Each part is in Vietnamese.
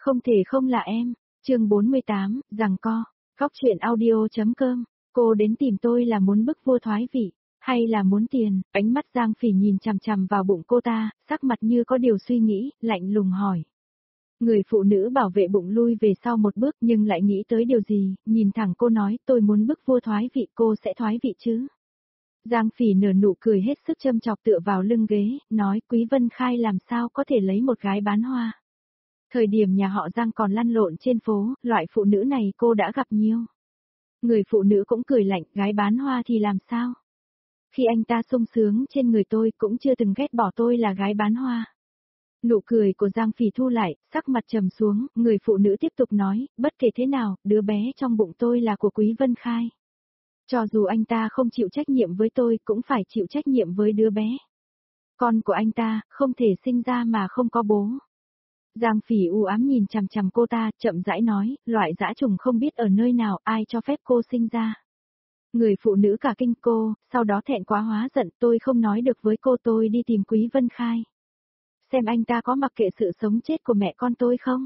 Không thể không là em. Chương 48, giằng co. Góc truyện audio.com. Cô đến tìm tôi là muốn bức vua thoái vị, hay là muốn tiền? Ánh mắt Giang Phỉ nhìn chằm chằm vào bụng cô ta, sắc mặt như có điều suy nghĩ, lạnh lùng hỏi. Người phụ nữ bảo vệ bụng lui về sau một bước nhưng lại nghĩ tới điều gì, nhìn thẳng cô nói tôi muốn bức vua thoái vị, cô sẽ thoái vị chứ? Giang Phỉ nở nụ cười hết sức châm chọc tựa vào lưng ghế, nói Quý Vân Khai làm sao có thể lấy một gái bán hoa. Thời điểm nhà họ Giang còn lăn lộn trên phố, loại phụ nữ này cô đã gặp nhiều. Người phụ nữ cũng cười lạnh, gái bán hoa thì làm sao? Khi anh ta sung sướng trên người tôi cũng chưa từng ghét bỏ tôi là gái bán hoa. Nụ cười của Giang Phỉ thu lại, sắc mặt trầm xuống, người phụ nữ tiếp tục nói, bất kể thế nào, đứa bé trong bụng tôi là của Quý Vân Khai. Cho dù anh ta không chịu trách nhiệm với tôi cũng phải chịu trách nhiệm với đứa bé. Con của anh ta, không thể sinh ra mà không có bố. Giang Phỉ u ám nhìn chằm chằm cô ta, chậm rãi nói, loại dã trùng không biết ở nơi nào, ai cho phép cô sinh ra. Người phụ nữ cả kinh cô, sau đó thẹn quá hóa giận, tôi không nói được với cô, tôi đi tìm Quý Vân Khai. Xem anh ta có mặc kệ sự sống chết của mẹ con tôi không?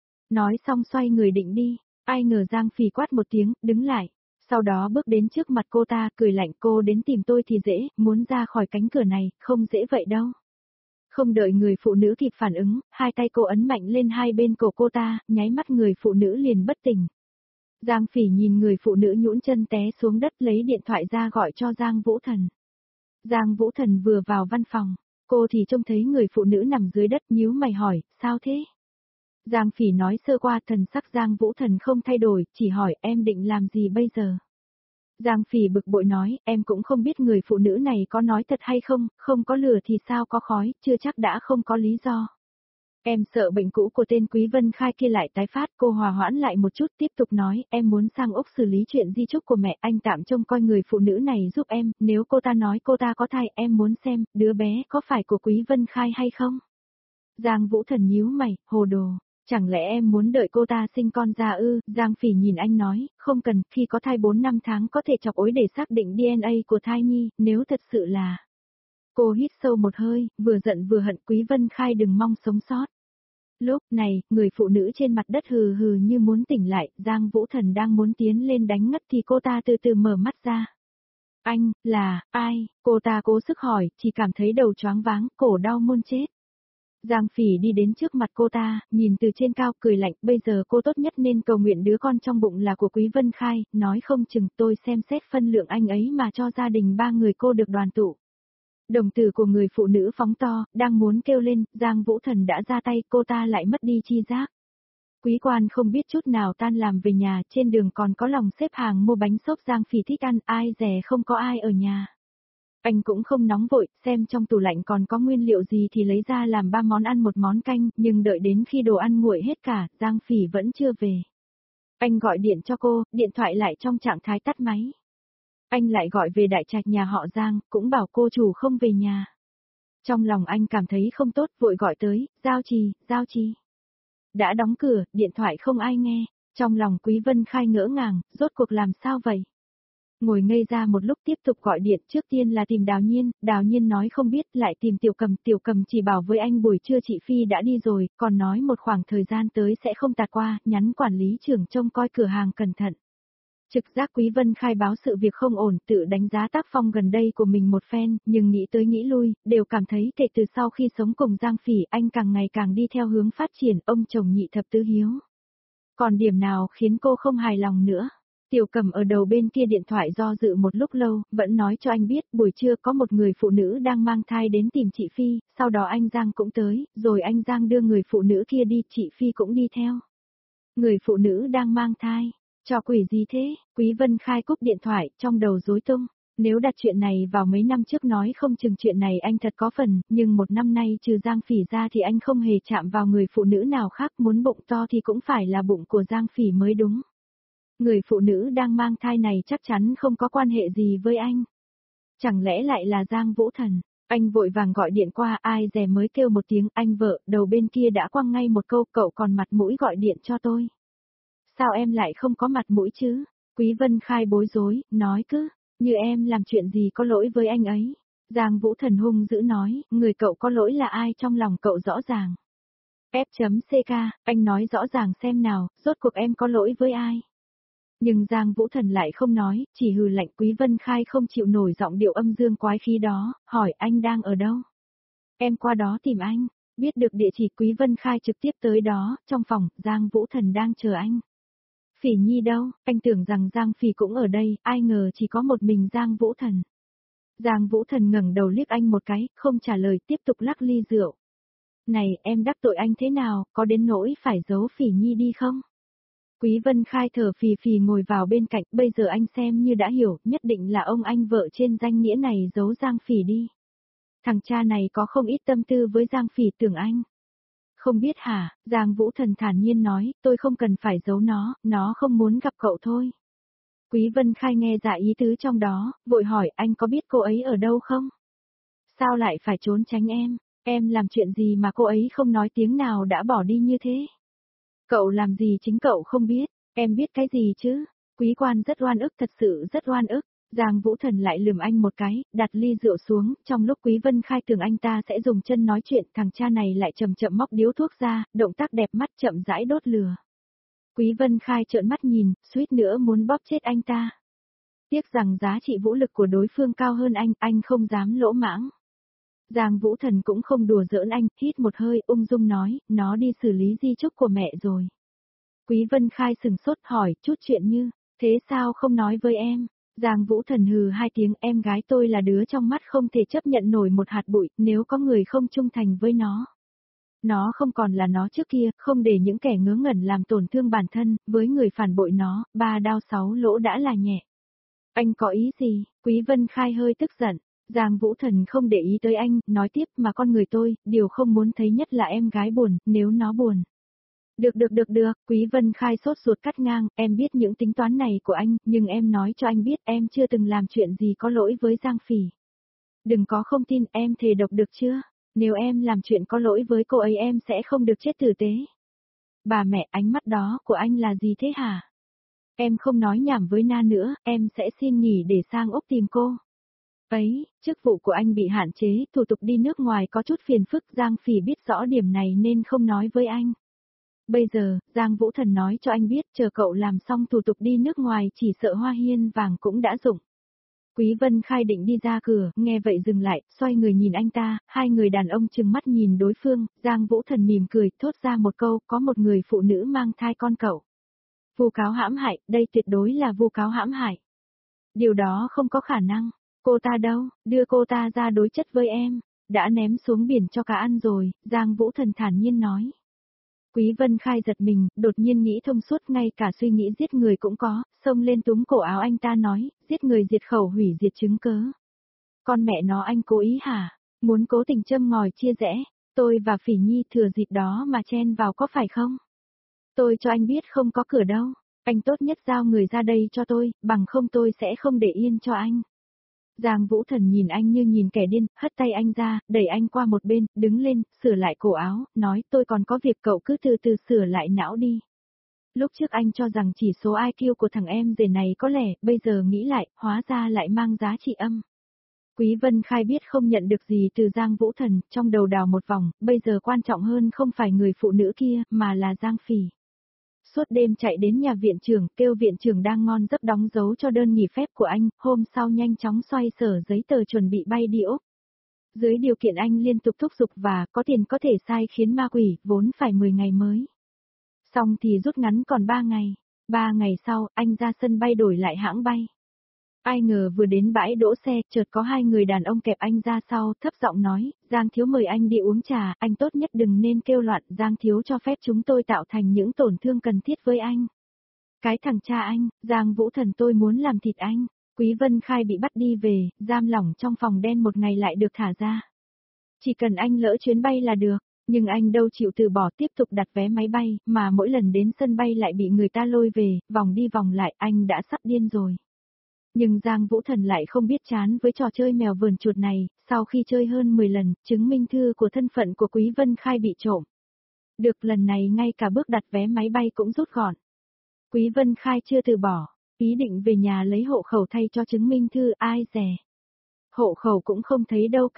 Nói xong xoay người định đi, ai ngờ Giang Phỉ quát một tiếng, đứng lại. Sau đó bước đến trước mặt cô ta, cười lạnh, cô đến tìm tôi thì dễ, muốn ra khỏi cánh cửa này, không dễ vậy đâu. Không đợi người phụ nữ kịp phản ứng, hai tay cô ấn mạnh lên hai bên cổ cô ta, nháy mắt người phụ nữ liền bất tỉnh. Giang Phỉ nhìn người phụ nữ nhũn chân té xuống đất lấy điện thoại ra gọi cho Giang Vũ Thần. Giang Vũ Thần vừa vào văn phòng, cô thì trông thấy người phụ nữ nằm dưới đất nhíu mày hỏi, sao thế? Giang Phỉ nói sơ qua, thần sắc Giang Vũ Thần không thay đổi, chỉ hỏi em định làm gì bây giờ? Giang Phỉ bực bội nói, em cũng không biết người phụ nữ này có nói thật hay không, không có lửa thì sao có khói, chưa chắc đã không có lý do. Em sợ bệnh cũ của tên Quý Vân Khai kia lại tái phát, cô hòa hoãn lại một chút tiếp tục nói, em muốn sang Úc xử lý chuyện di chúc của mẹ, anh tạm trông coi người phụ nữ này giúp em, nếu cô ta nói cô ta có thai, em muốn xem, đứa bé có phải của Quý Vân Khai hay không? Giang Vũ Thần nhíu mày, hồ đồ. Chẳng lẽ em muốn đợi cô ta sinh con ra ư? Giang Phỉ nhìn anh nói, không cần, khi có thai 4-5 tháng có thể chọc ối để xác định DNA của thai nhi, nếu thật sự là... Cô hít sâu một hơi, vừa giận vừa hận, Quý Vân Khai đừng mong sống sót. Lúc này, người phụ nữ trên mặt đất hừ hừ như muốn tỉnh lại, Giang Vũ Thần đang muốn tiến lên đánh ngất thì cô ta từ từ mở mắt ra. Anh, là, ai? Cô ta cố sức hỏi, chỉ cảm thấy đầu choáng váng, cổ đau muôn chết. Giang Phỉ đi đến trước mặt cô ta, nhìn từ trên cao cười lạnh, bây giờ cô tốt nhất nên cầu nguyện đứa con trong bụng là của Quý Vân Khai, nói không chừng tôi xem xét phân lượng anh ấy mà cho gia đình ba người cô được đoàn tụ. Đồng tử của người phụ nữ phóng to, đang muốn kêu lên, Giang Vũ Thần đã ra tay, cô ta lại mất đi chi giác. Quý quan không biết chút nào tan làm về nhà, trên đường còn có lòng xếp hàng mua bánh xốp Giang Phỉ thích ăn, ai dè không có ai ở nhà. Anh cũng không nóng vội, xem trong tủ lạnh còn có nguyên liệu gì thì lấy ra làm 3 món ăn một món canh, nhưng đợi đến khi đồ ăn nguội hết cả, Giang Phỉ vẫn chưa về. Anh gọi điện cho cô, điện thoại lại trong trạng thái tắt máy. Anh lại gọi về đại trạch nhà họ Giang, cũng bảo cô chủ không về nhà. Trong lòng anh cảm thấy không tốt, vội gọi tới, Giao Trì. Đã đóng cửa, điện thoại không ai nghe, trong lòng Quý Vân Khai ngỡ ngàng, rốt cuộc làm sao vậy? Ngồi ngây ra một lúc tiếp tục gọi điện, trước tiên là tìm Đào Nhiên nói không biết, lại tìm Tiểu Cầm chỉ bảo với anh buổi trưa chị Phi đã đi rồi, còn nói một khoảng thời gian tới sẽ không tạt qua, nhắn quản lý trưởng trông coi cửa hàng cẩn thận. Trực giác Quý Vân Khai báo sự việc không ổn, tự đánh giá tác phong gần đây của mình một phen, nhưng nghĩ tới nghĩ lui, đều cảm thấy kể từ sau khi sống cùng Giang Phỉ anh càng ngày càng đi theo hướng phát triển, ông chồng nhị thập tứ hiếu. Còn điểm nào khiến cô không hài lòng nữa? Tiểu Cầm ở đầu bên kia điện thoại do dự một lúc lâu, vẫn nói cho anh biết buổi trưa có một người phụ nữ đang mang thai đến tìm chị Phi, sau đó anh Giang cũng tới, rồi anh Giang đưa người phụ nữ kia đi, chị Phi cũng đi theo. Người phụ nữ đang mang thai, trò quỷ gì thế? Quý Vân Khai cúp điện thoại, trong đầu rối tung. Nếu đặt chuyện này vào mấy năm trước nói không chừng chuyện này anh thật có phần, nhưng một năm nay trừ Giang Phỉ ra thì anh không hề chạm vào người phụ nữ nào khác, muốn bụng to thì cũng phải là bụng của Giang Phỉ mới đúng. Người phụ nữ đang mang thai này chắc chắn không có quan hệ gì với anh. Chẳng lẽ lại là Giang Vũ Thần? Anh vội vàng gọi điện qua, ai dè mới kêu một tiếng anh vợ, đầu bên kia đã quăng ngay một câu, cậu còn mặt mũi gọi điện cho tôi. Sao em lại không có mặt mũi chứ? Quý Vân Khai bối rối, nói cứ, như em làm chuyện gì có lỗi với anh ấy. Giang Vũ Thần hung dữ nói, người cậu có lỗi là ai trong lòng cậu rõ ràng. F.CK, anh nói rõ ràng xem nào, rốt cuộc em có lỗi với ai? Nhưng Giang Vũ Thần lại không nói, chỉ hừ lạnh. Quý Vân Khai không chịu nổi giọng điệu âm dương quái khí đó, hỏi anh đang ở đâu? Em qua đó tìm anh. Biết được địa chỉ Quý Vân Khai trực tiếp tới đó, trong phòng, Giang Vũ Thần đang chờ anh. Phỉ Nhi đâu, anh tưởng rằng Giang Phỉ cũng ở đây, ai ngờ chỉ có một mình Giang Vũ Thần. Giang Vũ Thần ngẩng đầu liếc anh một cái, không trả lời, tiếp tục lắc ly rượu. Này, em đắc tội anh thế nào, có đến nỗi phải giấu Phỉ Nhi đi không? Quý Vân Khai thở phì phì ngồi vào bên cạnh, bây giờ anh xem như đã hiểu, nhất định là ông anh vợ trên danh nghĩa này giấu Giang Phỉ đi. Thằng cha này có không ít tâm tư với Giang Phỉ tưởng anh. Không biết hả, Giang Vũ Thần thản nhiên nói, tôi không cần phải giấu nó không muốn gặp cậu thôi. Quý Vân Khai nghe ra ý tứ trong đó, vội hỏi anh có biết cô ấy ở đâu không? Sao lại phải trốn tránh em làm chuyện gì mà cô ấy không nói tiếng nào đã bỏ đi như thế? Cậu làm gì chính cậu không biết, em biết cái gì chứ? Quý quan rất oan ức, thật sự rất oan ức. Giang Vũ Thần lại lườm anh một cái, đặt ly rượu xuống, trong lúc Quý Vân Khai tưởng anh ta sẽ dùng chân nói chuyện, thằng cha này lại chậm chậm móc điếu thuốc ra, động tác đẹp mắt chậm rãi đốt lửa. Quý Vân Khai trợn mắt nhìn, suýt nữa muốn bóp chết anh ta. Tiếc rằng giá trị vũ lực của đối phương cao hơn anh không dám lỗ mãng. Giang Vũ Thần cũng không đùa giỡn anh, hít một hơi, ung dung nói, nó đi xử lý di chúc của mẹ rồi. Quý Vân Khai sừng sốt hỏi, chút chuyện như, thế sao không nói với em? Giang Vũ Thần hừ hai tiếng, em gái tôi là đứa trong mắt không thể chấp nhận nổi một hạt bụi, nếu có người không trung thành với nó. Nó không còn là nó trước kia, không để những kẻ ngớ ngẩn làm tổn thương bản thân, với người phản bội nó, 3 đao 6 lỗ đã là nhẹ. Anh có ý gì? Quý Vân Khai hơi tức giận. Giang Vũ Thần không để ý tới anh, nói tiếp mà con người tôi, điều không muốn thấy nhất là em gái buồn, nếu nó buồn. Được, Quý Vân Khai sốt ruột cắt ngang, em biết những tính toán này của anh, nhưng em nói cho anh biết em chưa từng làm chuyện gì có lỗi với Giang Phỉ. Đừng có không tin, em thề độc được chưa? Nếu em làm chuyện có lỗi với cô ấy em sẽ không được chết tử tế. Bà mẹ, ánh mắt đó của anh là gì thế hả? Em không nói nhảm với Na nữa, em sẽ xin nghỉ để sang Úc tìm cô. Ấy, chức vụ của anh bị hạn chế, thủ tục đi nước ngoài có chút phiền phức, Giang Phỉ biết rõ điểm này nên không nói với anh. Bây giờ, Giang Vũ Thần nói cho anh biết chờ cậu làm xong thủ tục đi nước ngoài chỉ sợ hoa hiên vàng cũng đã dụng. Quý Vân Khai định đi ra cửa, nghe vậy dừng lại, xoay người nhìn anh ta, hai người đàn ông trừng mắt nhìn đối phương, Giang Vũ Thần mỉm cười, thốt ra một câu, có một người phụ nữ mang thai con cậu. Vu cáo hãm hại, đây tuyệt đối là vu cáo hãm hại. Điều đó không có khả năng. Cô ta đâu, đưa cô ta ra đối chất với em. Đã ném xuống biển cho cá ăn rồi, Giang Vũ Thần thản nhiên nói. Quý Vân Khai giật mình, đột nhiên nghĩ thông suốt, ngay cả suy nghĩ giết người cũng có, xông lên túm cổ áo anh ta nói, giết người diệt khẩu hủy diệt chứng cớ. Con mẹ nó anh cố ý hả? Muốn cố tình châm ngòi chia rẽ, tôi và Phỉ Nhi thừa dịp đó mà chen vào có phải không? Tôi cho anh biết không có cửa đâu, anh tốt nhất giao người ra đây cho tôi, bằng không tôi sẽ không để yên cho anh. Giang Vũ Thần nhìn anh như nhìn kẻ điên, hất tay anh ra, đẩy anh qua một bên, đứng lên, sửa lại cổ áo, nói tôi còn có việc cậu cứ từ từ sửa lại não đi. Lúc trước anh cho rằng chỉ số IQ của thằng em rể này có lẽ, bây giờ nghĩ lại, hóa ra lại mang giá trị âm. Quý Vân Khai biết không nhận được gì từ Giang Vũ Thần, trong đầu đào một vòng, bây giờ quan trọng hơn không phải người phụ nữ kia, mà là Giang Phỉ. Suốt đêm chạy đến nhà viện trưởng, kêu viện trưởng đang ngon giấc đóng dấu cho đơn nghỉ phép của anh, hôm sau nhanh chóng xoay sở giấy tờ chuẩn bị bay đi Úc. Dưới điều kiện anh liên tục thúc giục và có tiền có thể sai khiến ma quỷ, vốn phải 10 ngày mới. Xong thì rút ngắn còn 3 ngày. 3 ngày sau, anh ra sân bay đổi lại hãng bay. Ai ngờ vừa đến bãi đỗ xe, chợt có hai người đàn ông kẹp anh ra sau, thấp giọng nói, Giang Thiếu mời anh đi uống trà, anh tốt nhất đừng nên kêu loạn, Giang Thiếu cho phép chúng tôi tạo thành những tổn thương cần thiết với anh. Cái thằng cha anh, Giang Vũ Thần tôi muốn làm thịt anh. Quý Vân Khai bị bắt đi về, giam lỏng trong phòng đen một ngày lại được thả ra. Chỉ cần anh lỡ chuyến bay là được, nhưng anh đâu chịu từ bỏ tiếp tục đặt vé máy bay, mà mỗi lần đến sân bay lại bị người ta lôi về, vòng đi vòng lại, anh đã sắp điên rồi. Nhưng Giang Vũ Thần lại không biết chán với trò chơi mèo vờn chuột này, sau khi chơi hơn 10 lần, chứng minh thư của thân phận của Quý Vân Khai bị trộm. Được lần này ngay cả bước đặt vé máy bay cũng rút gọn. Quý Vân Khai chưa từ bỏ, ý định về nhà lấy hộ khẩu thay cho chứng minh thư, ai dè. Hộ khẩu cũng không thấy đâu cả,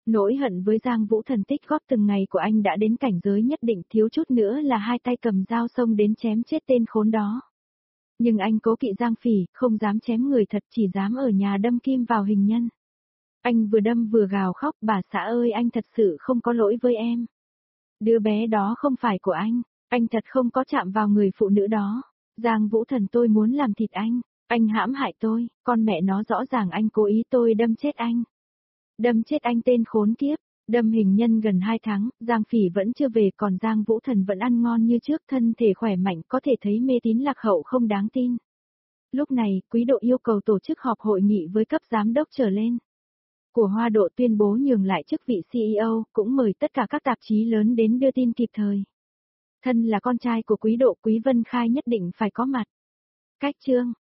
Nỗi hận với Giang Vũ Thần tích góp từng ngày của anh đã đến cảnh giới nhất định, thiếu chút nữa là hai tay cầm dao xông đến chém chết tên khốn đó. Nhưng anh cố kỵ Giang Phỉ, không dám chém người thật, chỉ dám ở nhà đâm kim vào hình nhân. Anh vừa đâm vừa gào khóc, bà xã ơi, anh thật sự không có lỗi với em. Đứa bé đó không phải của anh thật không có chạm vào người phụ nữ đó. Giang Vũ Thần, tôi muốn làm thịt anh hãm hại tôi, con mẹ nó, rõ ràng anh cố ý, tôi đâm chết anh. Đâm chết anh tên khốn kiếp, đâm hình nhân gần 2 tháng, Giang Phỉ vẫn chưa về, còn Giang Vũ Thần vẫn ăn ngon như trước, thân thể khỏe mạnh, có thể thấy mê tín lạc hậu không đáng tin. Lúc này, Quý Độ yêu cầu tổ chức họp hội nghị với cấp giám đốc trở lên của Hoa Độ, tuyên bố nhường lại chức vị CEO, cũng mời tất cả các tạp chí lớn đến đưa tin kịp thời. Thân là con trai của Quý Độ, Quý Vân Khai nhất định phải có mặt. Cách chương